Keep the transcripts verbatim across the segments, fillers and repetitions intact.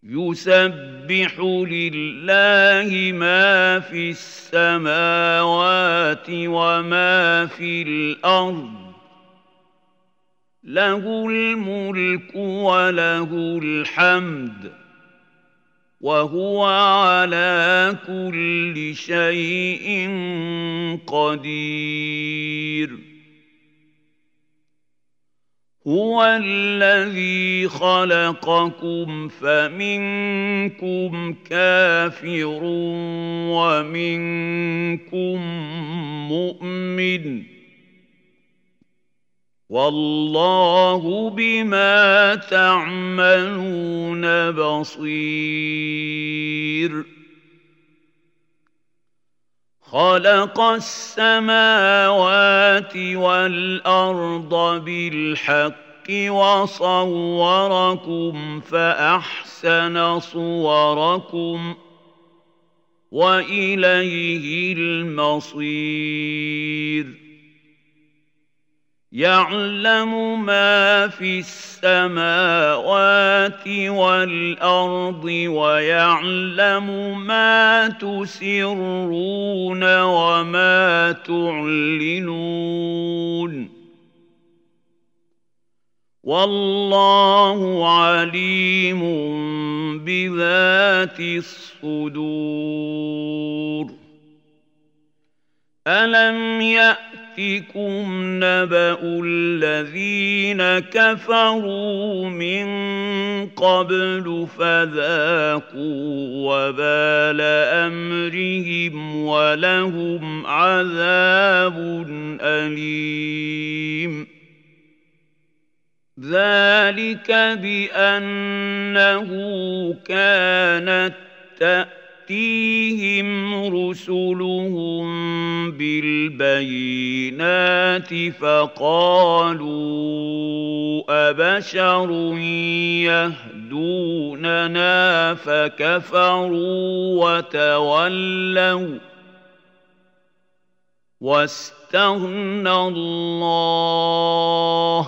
يسبح لله ما في السماوات وما في الأرض له الملك وله الحمد وهو على كل شيء قدير هو الذي خلقكم فمنكم كافر ومنكم مؤمن والله بما تعملون بصير خلق السماوات والأرض بالحق وصوركم فأحسن صوركم وإليه المصير يعلم ما في السماوات والأرض ويعلم ما تسرون وما تعلنون والله عليم بذات الصدور ألم يأتكم نبأ الذين كفروا من قبل فذاقوا وبال أمرهم ولهم عذاب أليم ذلك بأنه كانت تأتيهم رسلهم بالبينات فقالوا أبشر يهدوننا فكفروا وتولوا واستغنى الله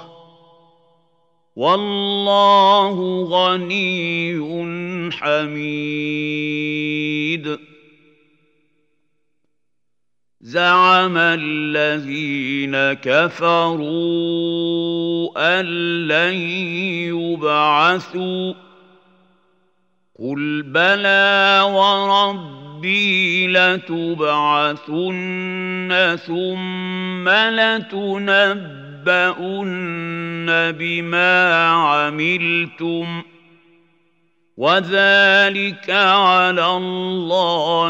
والله غني حميد زعم الذين كفروا أن لن يبعثوا قل بلى وربي لتبعثن ثم لتنبؤن بما عملتم وذلك على الله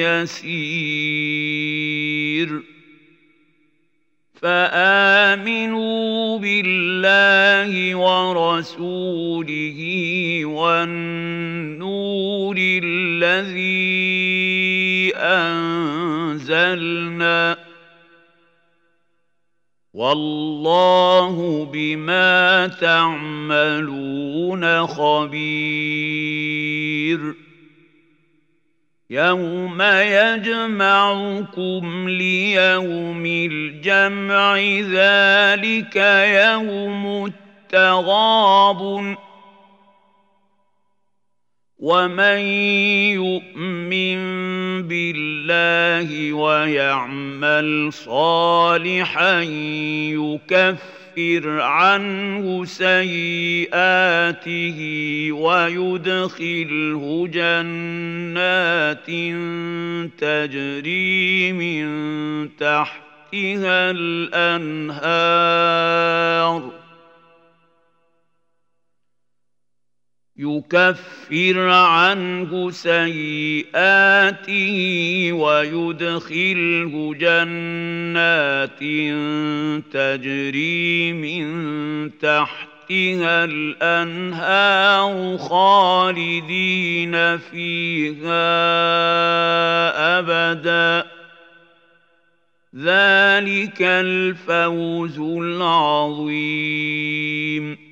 يسير فآمنوا بالله ورسوله والنور الذي أنزلنا والله بما تعملون خبير يوم يجمعكم ليوم الجمع ذلك يوم التغابن ومن يؤمن بالله ويعمل صالحا يكفر عنه سيئاته ويدخله جنات تجري من تحتها الأنهار يكفر عنه سيئاته ويدخله جنات تجري من تحتها الأنهار خالدين فيها أبدا ذلك الفوز العظيم